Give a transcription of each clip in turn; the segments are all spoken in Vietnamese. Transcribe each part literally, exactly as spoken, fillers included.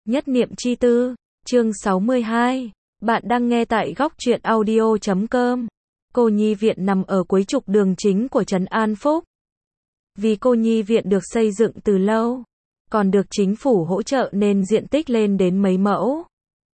Nhất niệm chi tư, chương sáu mươi hai. Bạn đang nghe tại góc truyện audio chấm com. Cô nhi viện nằm ở cuối trục đường chính của trấn An Phúc. Vì cô nhi viện được xây dựng từ lâu, còn được chính phủ hỗ trợ nên diện tích lên đến mấy mẫu.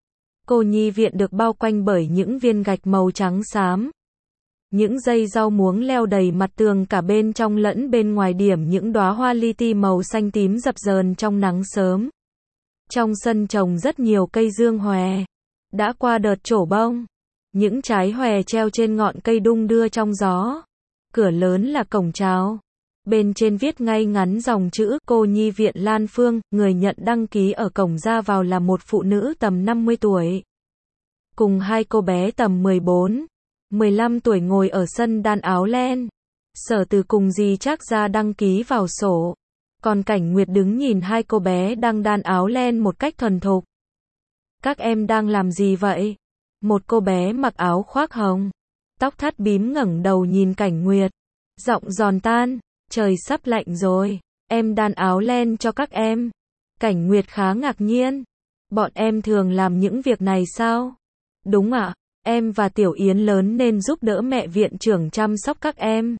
Cô nhi viện được bao quanh bởi những viên gạch màu trắng xám. Những dây rau muống leo đầy mặt tường cả bên trong lẫn bên ngoài, điểm những đóa hoa li ti màu xanh tím dập dờn trong nắng sớm. Trong sân trồng rất nhiều cây dương hòe, đã qua đợt trổ bông. Những trái hòe treo trên ngọn cây đung đưa trong gió. Cửa lớn là cổng chào. Bên trên viết ngay ngắn dòng chữ cô nhi viện Lan Phương, người nhận đăng ký ở cổng ra vào là một phụ nữ tầm năm mươi tuổi. Cùng hai cô bé tầm mười bốn, mười lăm tuổi ngồi ở sân đan áo len. Sở Từ cùng dì Trác ra đăng ký vào sổ. Còn Cảnh Nguyệt đứng nhìn hai cô bé đang đan áo len một cách thuần thục. Các em đang làm gì vậy? Một cô bé mặc áo khoác hồng, tóc thắt bím ngẩng đầu nhìn Cảnh Nguyệt. Giọng giòn tan, trời sắp lạnh rồi, em đan áo len cho các em. Cảnh Nguyệt khá ngạc nhiên. Bọn em thường làm những việc này sao? Đúng ạ, em và Tiểu Yến lớn nên giúp đỡ mẹ viện trưởng chăm sóc các em.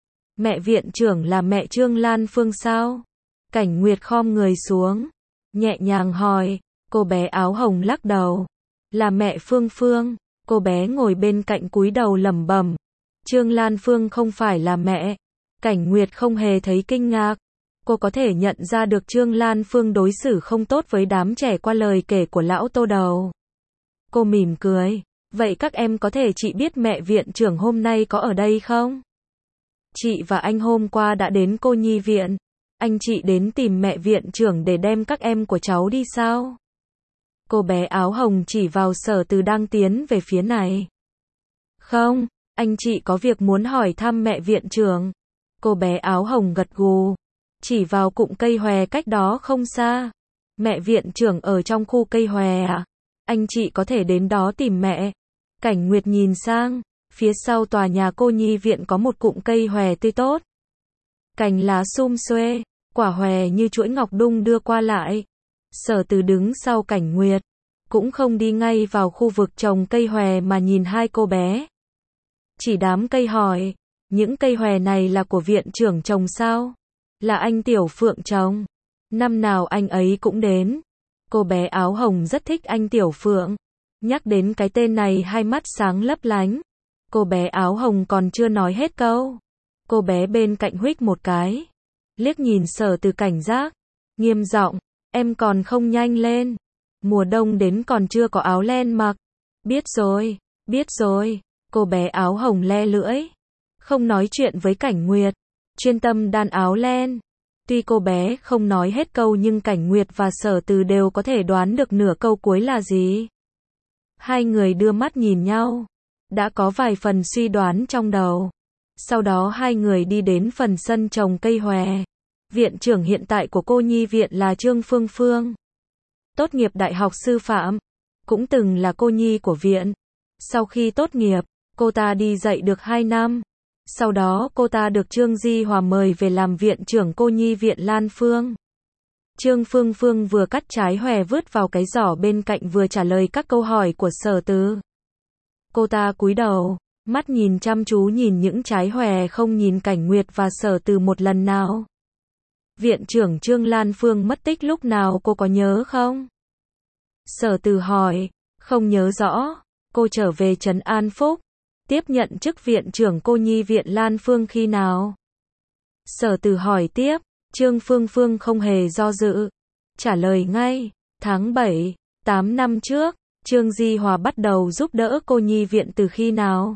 Mẹ viện trưởng là mẹ Trương Lan Phương sao? Cảnh Nguyệt khom người xuống, nhẹ nhàng hỏi. Cô bé áo hồng lắc đầu. Là mẹ Phương Phương. Cô bé ngồi bên cạnh cúi đầu lẩm bẩm. Trương Lan Phương không phải là mẹ. Cảnh Nguyệt không hề thấy kinh ngạc. Cô có thể nhận ra được Trương Lan Phương đối xử không tốt với đám trẻ qua lời kể của lão Tô Đầu. Cô mỉm cười. Vậy các em có thể chị biết mẹ viện trưởng hôm nay có ở đây không? Chị và anh hôm qua đã đến cô nhi viện. Anh chị đến tìm mẹ viện trưởng để đem các em của cháu đi sao? Cô bé áo hồng chỉ vào Sở Từ đang tiến về phía này. Không, anh chị có việc muốn hỏi thăm mẹ viện trưởng. Cô bé áo hồng gật gù, chỉ vào cụm cây hòe cách đó không xa. Mẹ viện trưởng ở trong khu cây hòe à? Anh chị có thể đến đó tìm mẹ. Cảnh Nguyệt nhìn sang, phía sau tòa nhà cô nhi viện có một cụm cây hòe tươi tốt. Cành lá sum xuê, quả hòe như chuỗi ngọc đung đưa qua lại. Sở Từ đứng sau Cảnh Nguyệt, cũng không đi ngay vào khu vực trồng cây hòe mà nhìn hai cô bé. Chỉ đám cây hỏi, những cây hòe này là của viện trưởng trồng sao? Là anh Tiểu Phượng trồng. Năm nào anh ấy cũng đến. Cô bé áo hồng rất thích anh Tiểu Phượng. Nhắc đến cái tên này hai mắt sáng lấp lánh. Cô bé áo hồng còn chưa nói hết câu. Cô bé bên cạnh huých một cái, liếc nhìn Sở Từ cảnh giác, nghiêm giọng, em còn không nhanh lên. Mùa đông đến còn chưa có áo len mặc. Biết rồi, biết rồi. Cô bé áo hồng le lưỡi, không nói chuyện với Cảnh Nguyệt, chuyên tâm đan áo len. Tuy cô bé không nói hết câu nhưng Cảnh Nguyệt và Sở Từ đều có thể đoán được nửa câu cuối là gì. Hai người đưa mắt nhìn nhau, đã có vài phần suy đoán trong đầu. Sau đó hai người đi đến phần sân trồng cây hòe. Viện trưởng hiện tại của cô nhi viện là Trương Phương Phương. Tốt nghiệp đại học sư phạm, cũng từng là cô nhi của viện. Sau khi tốt nghiệp, cô ta đi dạy được hai năm. Sau đó cô ta được Trương Di Hòa mời về làm viện trưởng cô nhi viện Lan Phương. Trương Phương Phương vừa cắt trái hòe vứt vào cái giỏ bên cạnh vừa trả lời các câu hỏi của Sở Từ. Cô ta cúi đầu, mắt nhìn chăm chú nhìn những trái hòe, không nhìn Cảnh Nguyệt và Sở Từ một lần nào. Viện trưởng Trương Lan Phương mất tích lúc nào cô có nhớ không? Sở Từ hỏi. Không nhớ rõ. Cô trở về trấn An Phúc, tiếp nhận chức viện trưởng cô nhi viện Lan Phương khi nào? Sở Từ hỏi tiếp. Trương Phương Phương không hề do dự, trả lời ngay. Tháng bảy, tám năm trước. Trương Di Hòa bắt đầu giúp đỡ cô nhi viện từ khi nào?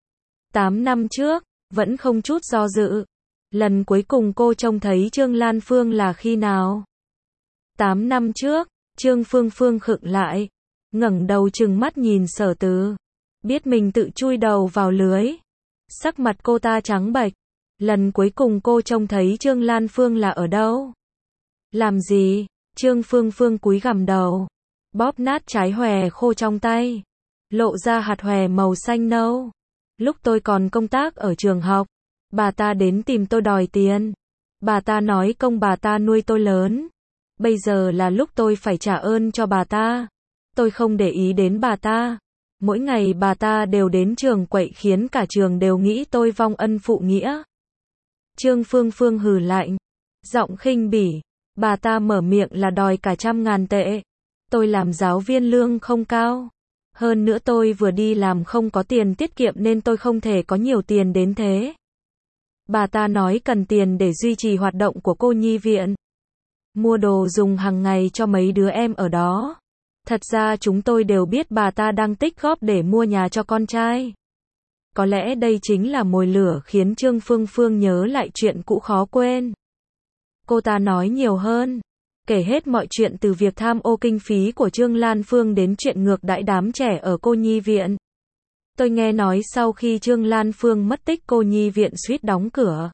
tám năm trước, vẫn không chút do dự. Lần cuối cùng cô trông thấy Trương Lan Phương là khi nào? tám năm trước. Trương Phương Phương khựng lại, ngẩng đầu trừng mắt nhìn Sở Từ, biết mình tự chui đầu vào lưới. Sắc mặt cô ta trắng bệch. Lần cuối cùng cô trông thấy Trương Lan Phương là ở đâu? Làm gì? Trương Phương Phương cúi gằm đầu, bóp nát trái hòe khô trong tay, lộ ra hạt hòe màu xanh nâu. Lúc tôi còn công tác ở trường học, bà ta đến tìm tôi đòi tiền. Bà ta nói công bà ta nuôi tôi lớn. Bây giờ là lúc tôi phải trả ơn cho bà ta. Tôi không để ý đến bà ta. Mỗi ngày bà ta đều đến trường quậy khiến cả trường đều nghĩ tôi vong ân phụ nghĩa. Trương Phương Phương hừ lạnh, giọng khinh bỉ. Bà ta mở miệng là đòi cả trăm ngàn tệ. Tôi làm giáo viên lương không cao. Hơn nữa tôi vừa đi làm không có tiền tiết kiệm nên tôi không thể có nhiều tiền đến thế. Bà ta nói cần tiền để duy trì hoạt động của cô nhi viện. Mua đồ dùng hàng ngày cho mấy đứa em ở đó. Thật ra chúng tôi đều biết bà ta đang tích góp để mua nhà cho con trai. Có lẽ đây chính là mồi lửa khiến Trương Phương Phương nhớ lại chuyện cũ khó quên. Cô ta nói nhiều hơn, kể hết mọi chuyện từ việc tham ô kinh phí của Trương Lan Phương đến chuyện ngược đãi đám trẻ ở cô nhi viện. Tôi nghe nói sau khi Trương Lan Phương mất tích cô nhi viện suýt đóng cửa.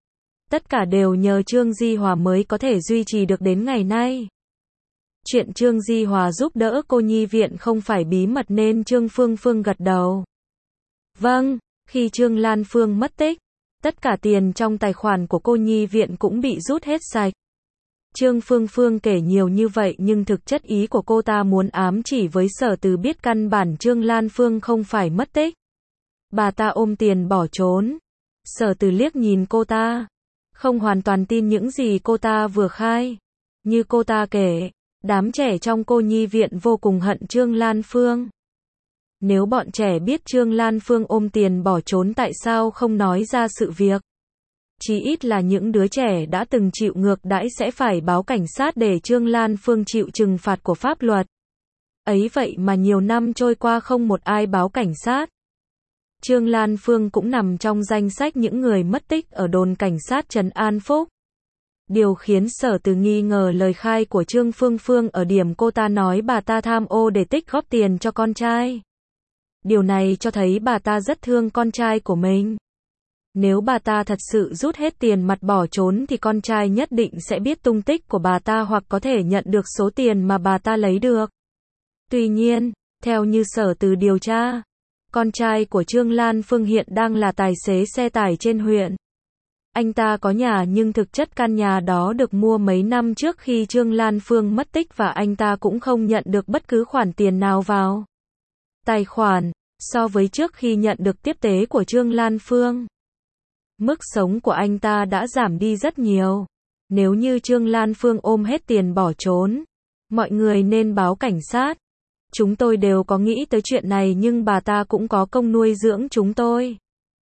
Tất cả đều nhờ Trương Di Hòa mới có thể duy trì được đến ngày nay. Chuyện Trương Di Hòa giúp đỡ cô nhi viện không phải bí mật nên Trương Phương Phương gật đầu. Vâng, khi Trương Lan Phương mất tích, tất cả tiền trong tài khoản của cô nhi viện cũng bị rút hết sạch. Trương Phương Phương kể nhiều như vậy nhưng thực chất ý của cô ta muốn ám chỉ với Sở Từ biết căn bản Trương Lan Phương không phải mất tích. Bà ta ôm tiền bỏ trốn. Sở Từ liếc nhìn cô ta, không hoàn toàn tin những gì cô ta vừa khai. Như cô ta kể, đám trẻ trong cô nhi viện vô cùng hận Trương Lan Phương. Nếu bọn trẻ biết Trương Lan Phương ôm tiền bỏ trốn tại sao không nói ra sự việc? Chí ít là những đứa trẻ đã từng chịu ngược đãi sẽ phải báo cảnh sát để Trương Lan Phương chịu trừng phạt của pháp luật. Ấy vậy mà nhiều năm trôi qua không một ai báo cảnh sát. Trương Lan Phương cũng nằm trong danh sách những người mất tích ở đồn cảnh sát Trấn An Phúc. Điều khiến Sở Từ nghi ngờ lời khai của Trương Phương Phương ở điểm cô ta nói bà ta tham ô để tích góp tiền cho con trai. Điều này cho thấy bà ta rất thương con trai của mình. Nếu bà ta thật sự rút hết tiền mặt bỏ trốn thì con trai nhất định sẽ biết tung tích của bà ta hoặc có thể nhận được số tiền mà bà ta lấy được. Tuy nhiên, theo như Sở Từ điều tra, con trai của Trương Lan Phương hiện đang là tài xế xe tải trên huyện. Anh ta có nhà nhưng thực chất căn nhà đó được mua mấy năm trước khi Trương Lan Phương mất tích và anh ta cũng không nhận được bất cứ khoản tiền nào vào tài khoản, so với trước khi nhận được tiếp tế của Trương Lan Phương. Mức sống của anh ta đã giảm đi rất nhiều. Nếu như Trương Lan Phương ôm hết tiền bỏ trốn, mọi người nên báo cảnh sát. Chúng tôi đều có nghĩ tới chuyện này nhưng bà ta cũng có công nuôi dưỡng chúng tôi.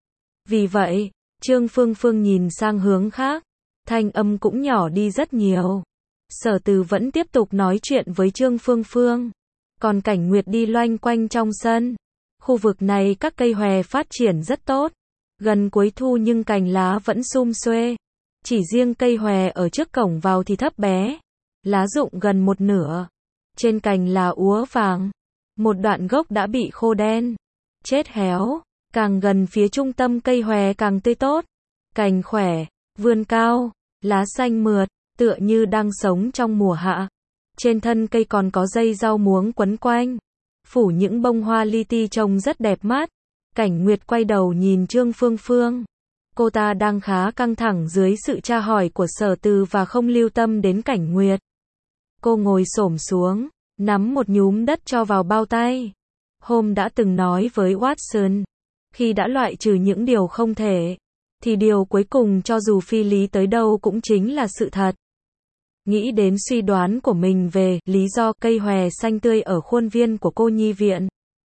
Vì vậy, Trương Phương Phương nhìn sang hướng khác, thanh âm cũng nhỏ đi rất nhiều. Sở Từ vẫn tiếp tục nói chuyện với Trương Phương Phương. Còn Cảnh Nguyệt đi loanh quanh trong sân. Khu vực này các cây hòe phát triển rất tốt. Gần cuối thu nhưng cành lá vẫn sum xuê. Chỉ riêng cây hòe ở trước cổng vào thì thấp bé. Lá rụng gần một nửa. Trên cành là úa vàng. Một đoạn gốc đã bị khô đen, chết héo. Càng gần phía trung tâm cây hòe càng tươi tốt. Cành khỏe, vươn cao, lá xanh mượt, tựa như đang sống trong mùa hạ. Trên thân cây còn có dây rau muống quấn quanh. Phủ những bông hoa li ti trông rất đẹp mắt. Cảnh Nguyệt quay đầu nhìn Trương Phương Phương. Cô ta đang khá căng thẳng dưới sự tra hỏi của Sở Từ và không lưu tâm đến Cảnh Nguyệt. Cô ngồi xổm xuống, nắm một nhúm đất cho vào bao tay. Hôm đã từng nói với Watson, khi đã loại trừ những điều không thể, thì điều cuối cùng cho dù phi lý tới đâu cũng chính là sự thật. Nghĩ đến suy đoán của mình về lý do cây hòe xanh tươi ở khuôn viên của cô nhi viện.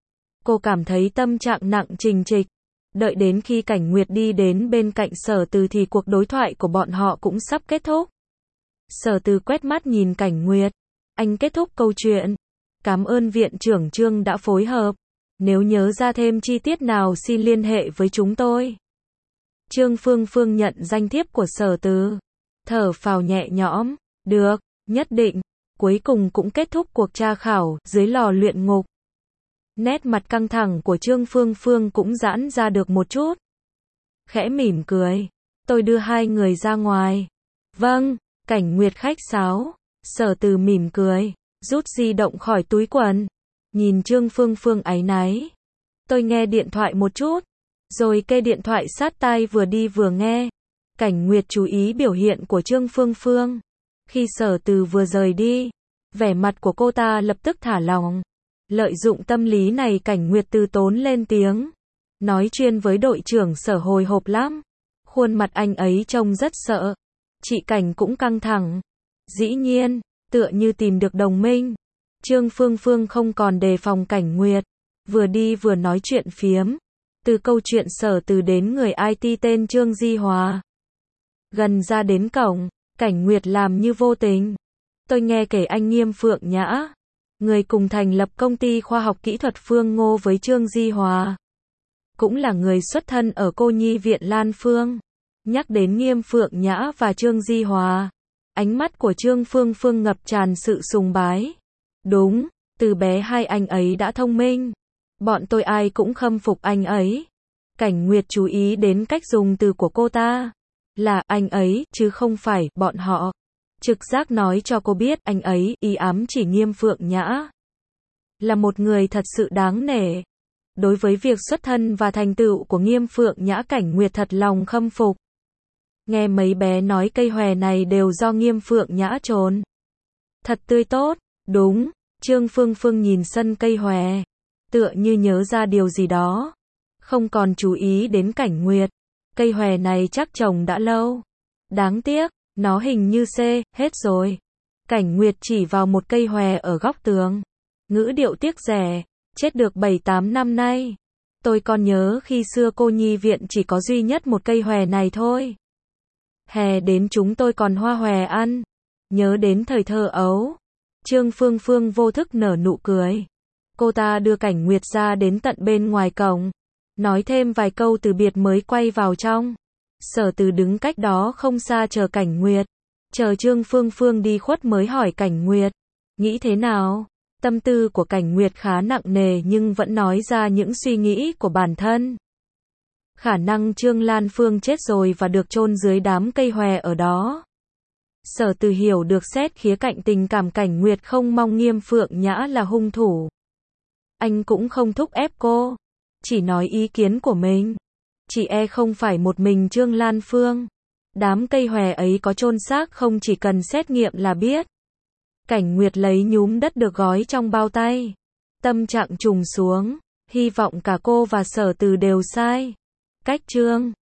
Cô cảm thấy tâm trạng nặng trịch trịch. Đợi đến khi Cảnh Nguyệt đi đến bên cạnh Sở Từ thì cuộc đối thoại của bọn họ cũng sắp kết thúc. Sở Từ quét mắt nhìn Cảnh Nguyệt. Anh kết thúc câu chuyện. Cảm ơn viện trưởng Trương đã phối hợp. Nếu nhớ ra thêm chi tiết nào xin liên hệ với chúng tôi. Trương Phương Phương nhận danh thiếp của Sở Từ. Thở phào nhẹ nhõm. Được, nhất định. Cuối cùng cũng kết thúc cuộc tra khảo dưới lò luyện ngục. Nét mặt căng thẳng của Trương Phương Phương cũng giãn ra được một chút. Khẽ mỉm cười. Tôi đưa hai người ra ngoài. Vâng, Cảnh Nguyệt khách sáo. Sở Từ mỉm cười, rút di động khỏi túi quần. Nhìn Trương Phương Phương áy náy. Tôi nghe điện thoại một chút. Rồi kê điện thoại sát tai vừa đi vừa nghe. Cảnh Nguyệt chú ý biểu hiện của Trương Phương Phương. Khi Sở Từ vừa rời đi, vẻ mặt của cô ta lập tức thả lỏng. Lợi dụng tâm lý này Cảnh Nguyệt từ tốn lên tiếng. Nói chuyên với đội trưởng Sở hồi hộp lắm. Khuôn mặt anh ấy trông rất sợ. Chị Cảnh cũng căng thẳng. Dĩ nhiên, tựa như tìm được đồng minh. Trương Phương Phương không còn đề phòng Cảnh Nguyệt. Vừa đi vừa nói chuyện phiếm. Từ câu chuyện Sở Từ đến người i tê tên Trương Di Hòa. Gần ra đến cổng, Cảnh Nguyệt làm như vô tình. Tôi nghe kể anh Nghiêm Phượng Nhã, người cùng thành lập công ty khoa học kỹ thuật Phương Ngô với Trương Di Hòa, cũng là người xuất thân ở cô nhi viện Lan Phương. Nhắc đến Nghiêm Phượng Nhã và Trương Di Hòa, ánh mắt của Trương Phương Phương ngập tràn sự sùng bái. Đúng, từ bé hai anh ấy đã thông minh. Bọn tôi ai cũng khâm phục anh ấy. Cảnh Nguyệt chú ý đến cách dùng từ của cô ta. Là anh ấy, chứ không phải bọn họ. Trực giác nói cho cô biết anh ấy ý ám chỉ Nghiêm Phượng Nhã. Là một người thật sự đáng nể. Đối với việc xuất thân và thành tựu của Nghiêm Phượng Nhã Cảnh Nguyệt thật lòng khâm phục. Nghe mấy bé nói cây hòe này đều do Nghiêm Phượng Nhã trồn. Thật tươi tốt, đúng. Trương Phương Phương nhìn sân cây hòe, tựa như nhớ ra điều gì đó. Không còn chú ý đến Cảnh Nguyệt. Cây hòe này chắc trồng đã lâu. Đáng tiếc, nó hình như xê, hết rồi. Cảnh Nguyệt chỉ vào một cây hòe ở góc tường. Ngữ điệu tiếc rẻ, chết được bảy tám năm nay. Tôi còn nhớ khi xưa cô nhi viện chỉ có duy nhất một cây hòe này thôi. Hè đến chúng tôi còn hoa hòe ăn. Nhớ đến thời thơ ấu. Trương Phương Phương vô thức nở nụ cười. Cô ta đưa Cảnh Nguyệt ra đến tận bên ngoài cổng. Nói thêm vài câu từ biệt mới quay vào trong. Sở Từ đứng cách đó không xa chờ Cảnh Nguyệt. Chờ Trương Phương Phương đi khuất mới hỏi Cảnh Nguyệt. Nghĩ thế nào? Tâm tư của Cảnh Nguyệt khá nặng nề nhưng vẫn nói ra những suy nghĩ của bản thân. Khả năng Trương Lan Phương chết rồi và được chôn dưới đám cây hòe ở đó. Sở Từ hiểu được xét khía cạnh tình cảm Cảnh Nguyệt không mong Nghiêm Phượng Nhã là hung thủ. Anh cũng không thúc ép cô. Chỉ nói ý kiến của mình. Chỉ e không phải một mình Trương Lan Phương. Đám cây hòe ấy có chôn xác không chỉ cần xét nghiệm là biết. Cảnh Nguyệt lấy nhúm đất được gói trong bao tay. Tâm trạng trùng xuống. Hy vọng cả cô và Sở Từ đều sai. Cách Trương